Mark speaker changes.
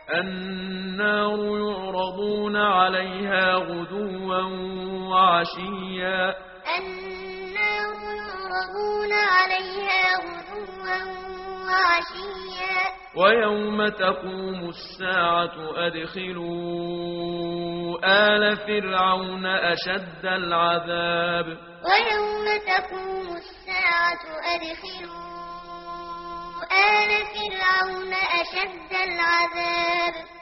Speaker 1: النار يعرضون عليها غدوا وعشيا
Speaker 2: النار يعرضون عليها غدوا وعشيا
Speaker 1: ويوم تقوم الساعة أدخلوا آل فرعون أشد العذاب
Speaker 2: ويوم تقوم الساعة أدخلوا آل فرعون أشد العذاب